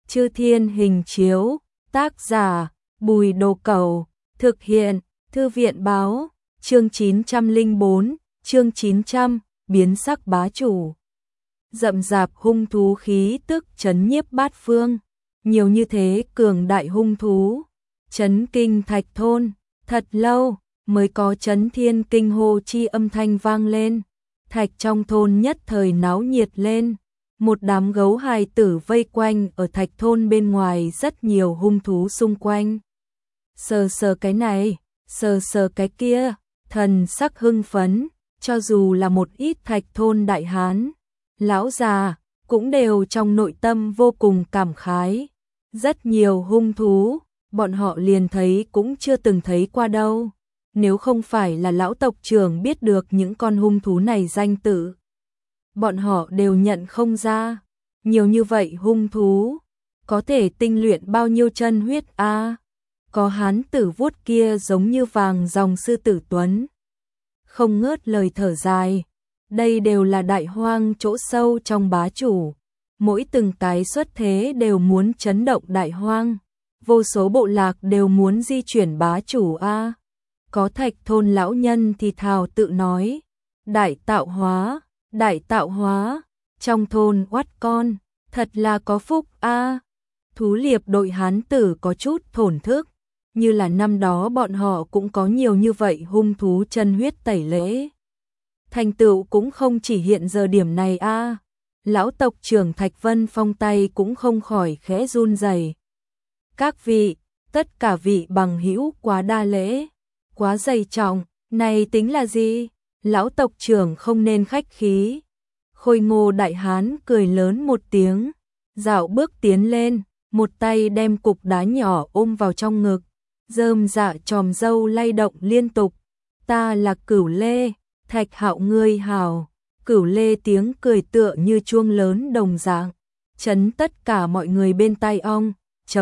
Chư Thiên Hình Chiếu, tác giả Bùi Đồ Cẩu, thực hiện Thư viện báo, chương 904, chương 900, biến sắc bá chủ. Rậm rạp hung thú khí tức chấn nhiếp bát phương, nhiều như thế cường đại hung thú, chấn kinh Thạch thôn, thật lâu mới có chấn thiên kinh hô chi âm thanh vang lên. Thạch trong thôn nhất thời náo nhiệt lên, một đám gấu hài tử vây quanh ở Thạch thôn bên ngoài, rất nhiều hung thú xung quanh. Sờ sờ cái này, sờ sờ cái kia, thần sắc hưng phấn, cho dù là một ít Thạch thôn đại hán, lão già, cũng đều trong nội tâm vô cùng cảm khái. Rất nhiều hung thú, bọn họ liền thấy cũng chưa từng thấy qua đâu. Nếu không phải là lão tộc trưởng biết được những con hung thú này danh tự, bọn họ đều nhận không ra. Nhiều như vậy hung thú, có thể tinh luyện bao nhiêu chân huyết a? Có hán tử vuốt kia giống như vàng dòng sư tử tuấn, không ngớt lời thở dài. Đây đều là đại hoang chỗ sâu trong bá chủ, mỗi từng cái xuất thế đều muốn chấn động đại hoang, vô số bộ lạc đều muốn di chuyển bá chủ a. Có Thạch thôn lão nhân thì thào tự nói, đại tạo hóa, trong thôn oắt con, thật là có phúc a. Thú liệp đội hán tử có chút thổn thức, như là năm đó bọn họ cũng có nhiều như vậy hung thú chân huyết tẩy lễ. Thành tựu cũng không chỉ hiện giờ điểm này a. Lão tộc trưởng Thạch Vân Phong tay cũng không khỏi khẽ run rẩy. Các vị, tất cả vị bằng hữu quá đa lễ, quá dày trọng, này tính là gì? Lão tộc trưởng không nên khách khí. Khôi Ngô đại hán cười lớn một tiếng, dạo bước tiến lên, một tay đem cục đá nhỏ ôm vào trong ngực, rơm dạ tròm râu lay động liên tục. Ta là Cửu Lê, Thạch Hạo ngươi hảo. Cửu Lê tiếng cười tựa như chuông lớn đồng dạng, chấn tất cả mọi người bên tai ong.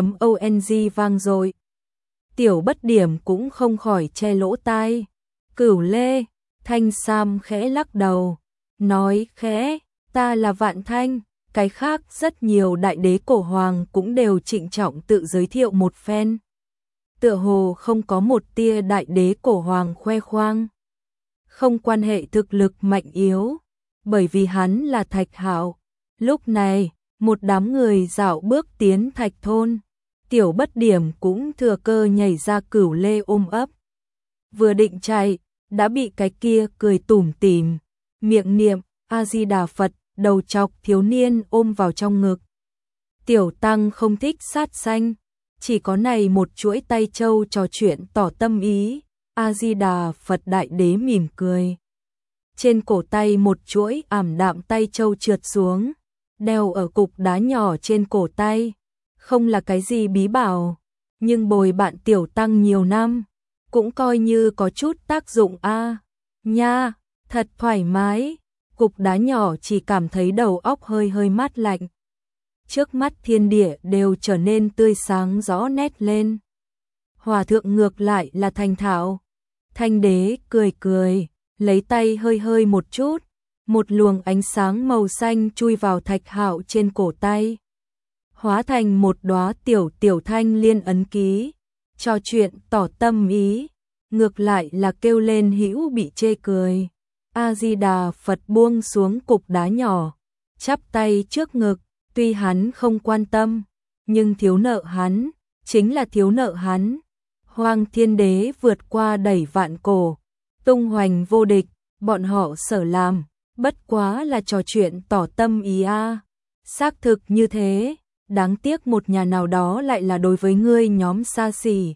.ong vang dội. Tiểu Bất Điểm cũng không khỏi che lỗ tai. Cửu Lê, Thanh Sam khẽ lắc đầu, nói khẽ, ta là Vạn Thanh. Cái khác rất nhiều đại đế cổ hoàng cũng đều trịnh trọng tự giới thiệu một phen. Tựa hồ không có một tia đại đế cổ hoàng khoe khoang. Không quan hệ thực lực mạnh yếu, bởi vì hắn là Thạch Hạo. Lúc này, một đám người dạo bước tiến Thạch thôn. Tiểu Bất Điểm cũng thừa cơ nhảy ra Cửu Lê ôm ấp. Vừa định chạy, đã bị cái kia cười tủm tỉm, miệng niệm A-di-đà Phật, đầu trọc thiếu niên ôm vào trong ngực. Tiểu Tăng không thích sát sanh, chỉ có này một chuỗi tay châu trò chuyện tỏ tâm ý. A-di-đà Phật đại đế mỉm cười. Trên cổ tay một chuỗi ảm đạm tay châu trượt xuống, đeo ở cục đá nhỏ trên cổ tay. Không là cái gì bí bảo, nhưng bồi bạn Tiểu Tăng nhiều năm, cũng coi như có chút tác dụng a. Nha, thật thoải mái. Cục đá nhỏ chỉ cảm thấy đầu óc hơi hơi mát lạnh. Trước mắt thiên địa đều trở nên tươi sáng rõ nét lên. Hòa thượng ngược lại là thành thạo. Thanh đế cười cười, lấy tay hơi hơi một chút, một luồng ánh sáng màu xanh chui vào Thạch Hạo trên cổ tay, hóa thành một đóa tiểu thanh liên ấn ký. Trò chuyện tỏ tâm ý, ngược lại là kêu lên hữu bị chê cười. A-di-đà Phật buông xuống cục đá nhỏ, chắp tay trước ngực. Tuy hắn không quan tâm, nhưng thiếu nợ hắn, chính là thiếu nợ hắn. Hoang Thiên Đế vượt qua đẩy vạn cổ, tung hoành vô địch, bọn họ sở làm, bất quá là trò chuyện tỏ tâm ý a. Xác thực như thế, đáng tiếc một nhà nào đó lại là đối với ngươi nhóm xa xỉ.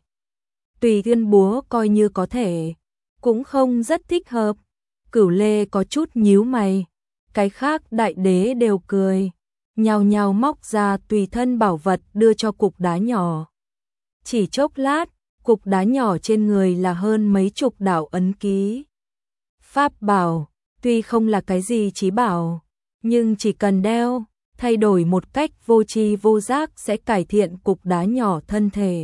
Tùy Thiên Búa coi như có thể, cũng không rất thích hợp. Cửu Lê có chút nhíu mày, cái khác đại đế đều cười, nhao nhao móc ra tùy thân bảo vật đưa cho cục đá nhỏ. Chỉ chốc lát, cục đá nhỏ trên người là hơn mấy chục đạo ấn ký. Pháp bảo, tuy không là cái gì chí bảo, nhưng chỉ cần đeo, thay đổi một cách vô tri vô giác sẽ cải thiện cục đá nhỏ thân thể.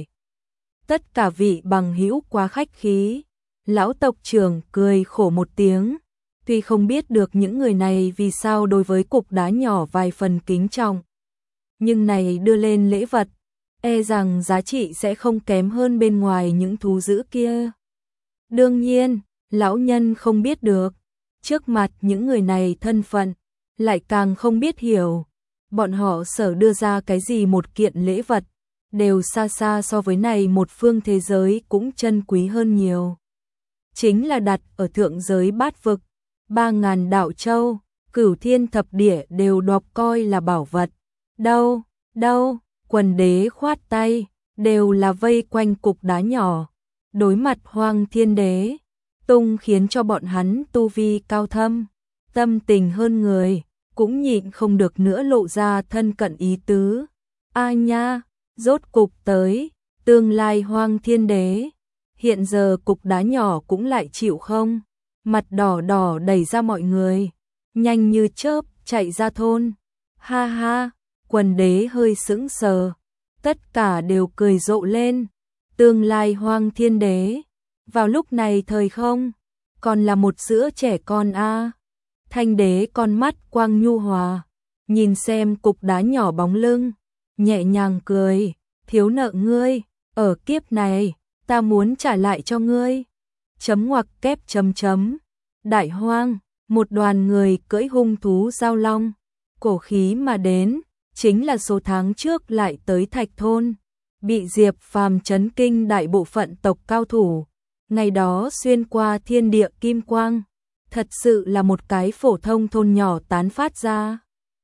Tất cả vị bằng hữu quá khách khí. Lão tộc trưởng cười khổ một tiếng, tuy không biết được những người này vì sao đối với cục đá nhỏ vài phần kính trọng. nhưng này đưa lên lễ vật, e rằng giá trị sẽ không kém hơn bên ngoài những thú dữ kia. Đương nhiên, lão nhân không biết được, trước mặt những người này thân phận, lại càng không biết hiểu, bọn họ sở đưa ra cái gì một kiện lễ vật, đều xa xa so với này một phương thế giới cũng chân quý hơn nhiều. Chính là đặt ở thượng giới bát vực, 3.000 đạo châu, cửu thiên thập địa đều đọc coi là bảo vật. Đâu, đâu, quần đế khoát tay, đều là vây quanh cục đá nhỏ, đối mặt Hoang Thiên Đế, tung khiến cho bọn hắn tu vi cao thâm, tâm tình hơn người, cũng nhịn không được nữa lộ ra thân cận ý tứ. A nha, rốt cục tới, tương lai Hoang Thiên Đế, hiện giờ cục đá nhỏ cũng lại chịu không, mặt đỏ đỏ đẩy ra mọi người, nhanh như chớp chạy ra thôn. Ha ha, quần đế hơi sững sờ, tất cả đều cười rộ lên. Tương lai Hoang Thiên Đế, vào lúc này thời không, còn là một sữa trẻ con a. Thanh đế con mắt quang nhu hòa, nhìn xem cục đá nhỏ bóng lưng, nhẹ nhàng cười, thiếu nợ ngươi, ở kiếp này, ta muốn trả lại cho ngươi. Chấm ngoặc kép chấm chấm. Đại hoang, một đoàn người cưỡi hung thú giao long, cổ khí mà đến, chính là số tháng trước lại tới Thạch Thôn, bị Diệp Phàm chấn kinh đại bộ phận tộc cao thủ. Ngày đó xuyên qua thiên địa kim quang, thật sự là một cái phổ thông thôn nhỏ tán phát ra.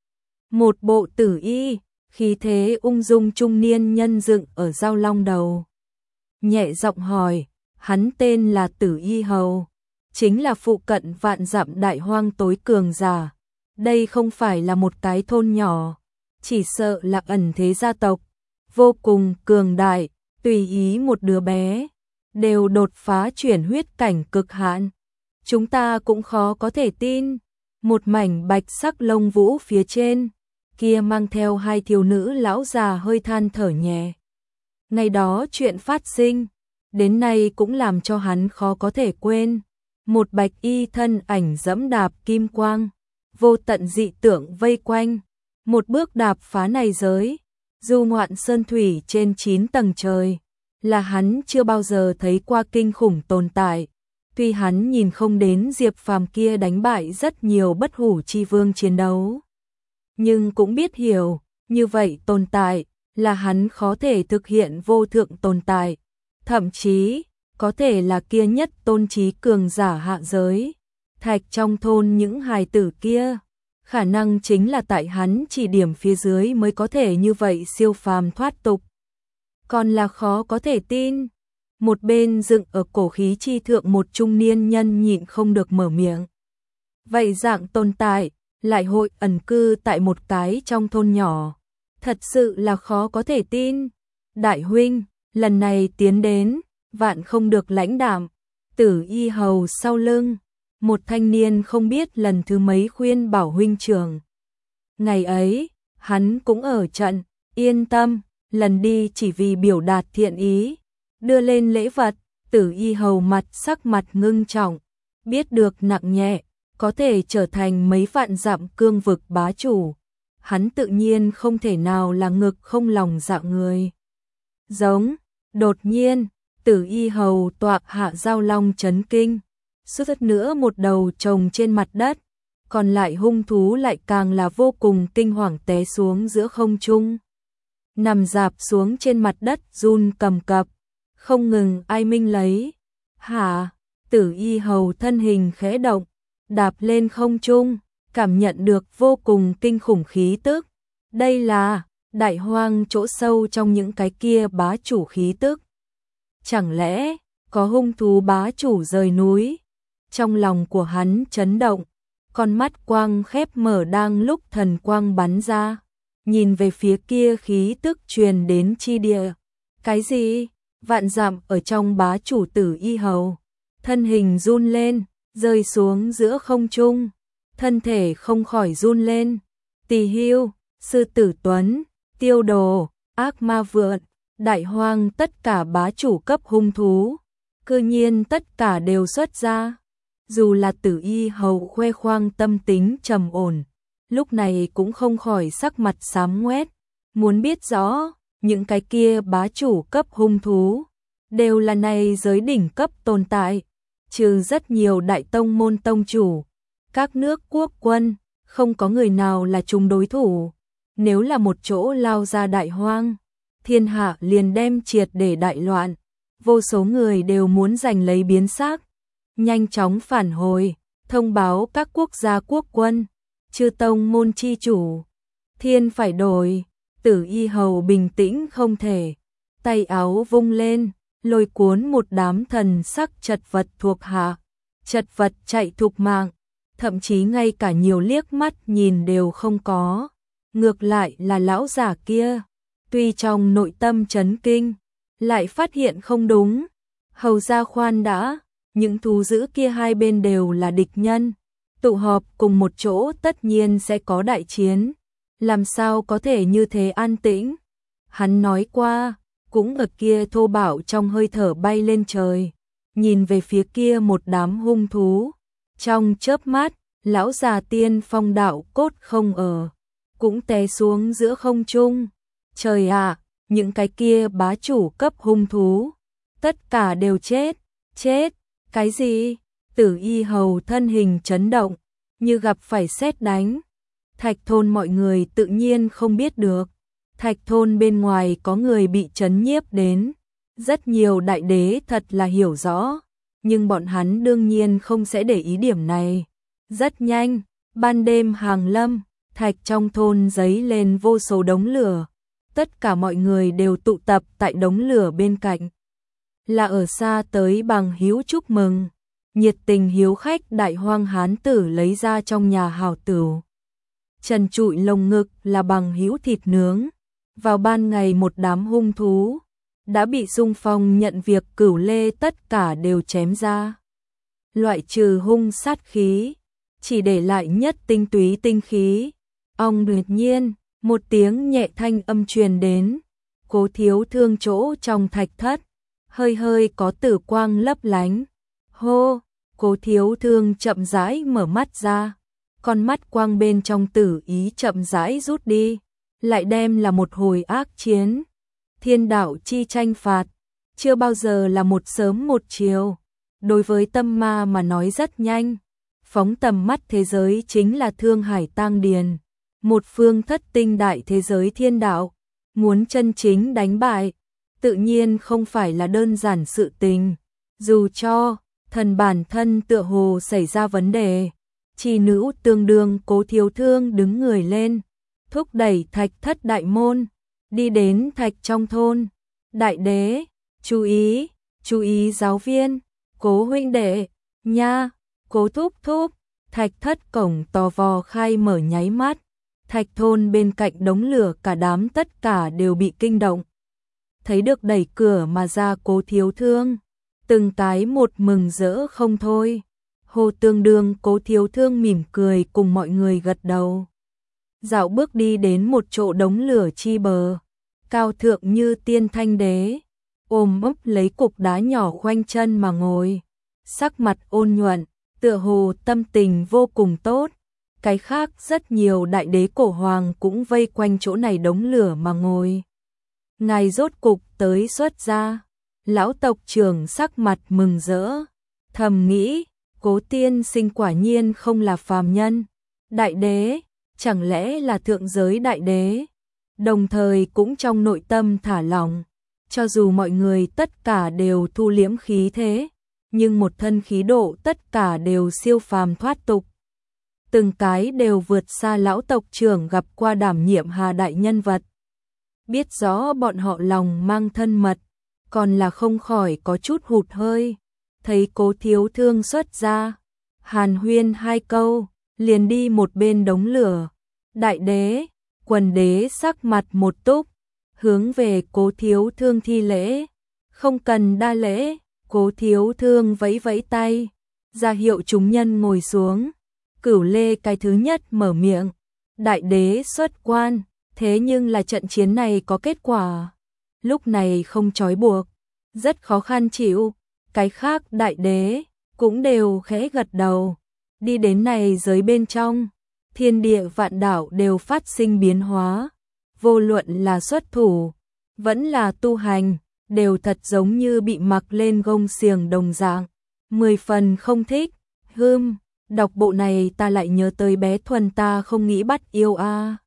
Một bộ tử y, khí thế ung dung trung niên nhân dựng ở giao long đầu. Nhẹ giọng hỏi, hắn tên là Tử Y Hầu, chính là phụ cận vạn dặm đại hoang tối cường giả. Đây không phải là một cái thôn nhỏ, chỉ sợ là ẩn thế gia tộc, vô cùng cường đại, tùy ý một đứa bé, đều đột phá chuyển huyết cảnh cực hạn. Chúng ta cũng khó có thể tin, một mảnh bạch sắc lông vũ phía trên, kia mang theo hai thiếu nữ lão già hơi than thở nhẹ. Ngày đó chuyện phát sinh, đến nay cũng làm cho hắn khó có thể quên. Một bạch y thân ảnh dẫm đạp kim quang, vô tận dị tượng vây quanh, một bước đạp phá này giới, du ngoạn sơn thủy trên 9 tầng trời, là hắn chưa bao giờ thấy qua kinh khủng tồn tại. Tuy hắn nhìn không đến Diệp Phàm kia đánh bại rất nhiều bất hủ chi vương chiến đấu, nhưng cũng biết hiểu, như vậy tồn tại, là hắn khó thể thực hiện vô thượng tồn tại, thậm chí, có thể là kia nhất tôn trí cường giả hạ giới. Thạch trong thôn những hài tử kia, khả năng chính là tại hắn chỉ điểm phía dưới mới có thể như vậy siêu phàm thoát tục. Còn là khó có thể tin. Một bên dựng ở cổ khí chi thượng một trung niên nhân nhịn không được mở miệng. Vậy dạng tồn tại, lại hội ẩn cư tại một cái trong thôn nhỏ. Thật sự là khó có thể tin. Đại huynh, lần này tiến đến, vạn không được lãnh đạm. Tử Y Hầu sau lưng, một thanh niên không biết lần thứ mấy khuyên bảo huynh trưởng. Ngày ấy, hắn cũng ở trận, yên tâm, lần đi chỉ vì biểu đạt thiện ý. Đưa lên lễ vật, Tử Y Hầu sắc mặt ngưng trọng, biết được nặng nhẹ, có thể trở thành mấy vạn dặm cương vực bá chủ. Hắn tự nhiên không thể nào là ngực không lòng dạng người. Giống, đột nhiên, Tử Y Hầu toạc hạ giao long chấn kinh, suýt nữa một đầu trồng trên mặt đất, còn lại hung thú lại càng là vô cùng kinh hoàng té xuống giữa không trung. Nằm dạp xuống trên mặt đất run cầm cập, không ngừng ai minh lấy. Hả, Tử Y Hầu thân hình khẽ động, đạp lên không trung, cảm nhận được vô cùng kinh khủng khí tức. Đây là đại hoang chỗ sâu trong những cái kia bá chủ khí tức. Chẳng lẽ có hung thú bá chủ rời núi? Trong lòng của hắn chấn động, con mắt quang khép mở đang lúc thần quang bắn ra, nhìn về phía kia khí tức truyền đến chi địa. Cái gì? Vạn dặm ở trong bá chủ Tử Y Hầu, thân hình run lên, rơi xuống giữa không trung, thân thể không khỏi run lên. Tỳ Hưu, Sư Tử Tuấn, Tiêu Đồ, Ác Ma Vượn, đại hoang tất cả bá chủ cấp hung thú, cư nhiên tất cả đều xuất ra. Dù là Tử Y Hầu khoe khoang tâm tính trầm ổn, lúc này cũng không khỏi sắc mặt xám ngoét, Muốn biết rõ, những cái kia bá chủ cấp hung thú, đều là này giới đỉnh cấp tồn tại, trừ rất nhiều đại tông môn tông chủ, các nước quốc quân, không có người nào là chung đối thủ. Nếu là một chỗ lao ra đại hoang, thiên hạ liền đem triệt để đại loạn, vô số người đều muốn giành lấy biến xác, nhanh chóng phản hồi, thông báo các quốc gia quốc quân, chư tông môn chi chủ. Thiên phải đổi, Tử Y Hầu bình tĩnh không thể, tay áo vung lên, lôi cuốn một đám thần sắc chật vật thuộc hạ, chật vật chạy thục mạng, thậm chí ngay cả nhiều liếc mắt nhìn đều không có. Ngược lại là lão giả kia, tuy trong nội tâm chấn kinh, lại phát hiện không đúng. Hầu gia khoan đã, những thú dữ kia hai bên đều là địch nhân, tụ họp cùng một chỗ tất nhiên sẽ có đại chiến, làm sao có thể như thế an tĩnh. Hắn nói qua, cũng ở kia thô bạo trong hơi thở bay lên trời, nhìn về phía kia một đám hung thú. Trong chớp mắt, lão già tiên phong đạo cốt không ở, cũng té xuống giữa không trung. Trời ạ, những cái kia bá chủ cấp hung thú, tất cả đều chết, chết, cái gì? Tử Y Hầu thân hình chấn động, như gặp phải sét đánh. Thạch thôn mọi người tự nhiên không biết được, Thạch thôn bên ngoài có người bị chấn nhiếp đến, rất nhiều đại đế thật là hiểu rõ, nhưng bọn hắn đương nhiên không sẽ để ý điểm này. Rất nhanh, ban đêm hàng lâm, Thạch trong thôn giấy lên vô số đống lửa, tất cả mọi người đều tụ tập tại đống lửa bên cạnh. Là ở xa tới bằng hữu chúc mừng, nhiệt tình hiếu khách đại hoang hán tử lấy ra trong nhà hảo tửu. Trần trụi lồng ngực là bằng hữu thịt nướng. Vào ban ngày một đám hung thú đã bị Dung Phong nhận việc Cửu Lê tất cả đều chém ra. Loại trừ hung sát khí, chỉ để lại nhất tinh túy tinh khí. Ong đột nhiên, một tiếng nhẹ thanh âm truyền đến, Cố Thiếu Thương chỗ trong thạch thất, hơi hơi có tử quang lấp lánh. Hô, Cố Thiếu Thương chậm rãi mở mắt ra, con mắt quang bên trong tử ý chậm rãi rút đi, lại đem là một hồi ác chiến. Thiên đạo chi tranh phạt, chưa bao giờ là một sớm một chiều. Đối với tâm ma mà nói rất nhanh, phóng tầm mắt thế giới chính là Thương Hải Tang Điền, một phương thất tinh đại thế giới thiên đạo. Muốn chân chính đánh bại, tự nhiên không phải là đơn giản sự tình. Dù cho thần bản thân tựa hồ xảy ra vấn đề, chi nữ tương đương Cố Thiếu Thương đứng người lên, thúc đẩy thạch thất đại môn, đi đến thạch trong thôn. Đại đế, chú ý giáo viên, Cố huynh đệ, nha, Cố thúc thúc. Thạch thất cổng to vò khai mở nháy mắt, thạch thôn bên cạnh đống lửa cả đám tất cả đều bị kinh động. Thấy được đẩy cửa mà ra Cố Thiếu Thương, từng cái một mừng rỡ không thôi. Hồ tương đương Cố Thiếu Thương mỉm cười cùng mọi người gật đầu. Dạo bước đi đến một chỗ đống lửa chi bờ, cao thượng như tiên thanh đế, ôm ấp lấy cục đá nhỏ khoanh chân mà ngồi, sắc mặt ôn nhuận, tựa hồ tâm tình vô cùng tốt. Cái khác rất nhiều đại đế cổ hoàng cũng vây quanh chỗ này đống lửa mà ngồi. Ngài rốt cục tới xuất ra, lão tộc trưởng sắc mặt mừng rỡ, thầm nghĩ, Cố tiên sinh quả nhiên không là phàm nhân, đại đế, chẳng lẽ là thượng giới đại đế. Đồng thời cũng trong nội tâm thả lỏng, cho dù mọi người tất cả đều thu liễm khí thế, nhưng một thân khí độ tất cả đều siêu phàm thoát tục. Từng cái đều vượt xa lão tộc trưởng gặp qua đảm nhiệm hà đại nhân vật. Biết rõ bọn họ lòng mang thân mật, còn là không khỏi có chút hụt hơi. Thấy Cố Thiếu Thương xuất ra, hàn huyên hai câu, liền đi một bên đống lửa. Đại đế, quần đế sắc mặt một túc, hướng về Cố Thiếu Thương thi lễ. Không cần đa lễ, Cố Thiếu Thương vẫy vẫy tay, ra hiệu chúng nhân ngồi xuống. Cửu Lê cái thứ nhất mở miệng, đại đế xuất quan, thế nhưng là trận chiến này có kết quả. Lúc này không trói buộc, rất khó khăn chịu. Cái khác đại đế cũng đều khẽ gật đầu. Đi đến này giới bên trong, thiên địa vạn đảo đều phát sinh biến hóa. vô luận là xuất thủ, vẫn là tu hành, đều thật giống như bị mặc lên gông xiềng đồng dạng. 10 phần không thích, đọc bộ này ta lại nhớ tới bé Thuần ta không nghĩ bắt yêu a.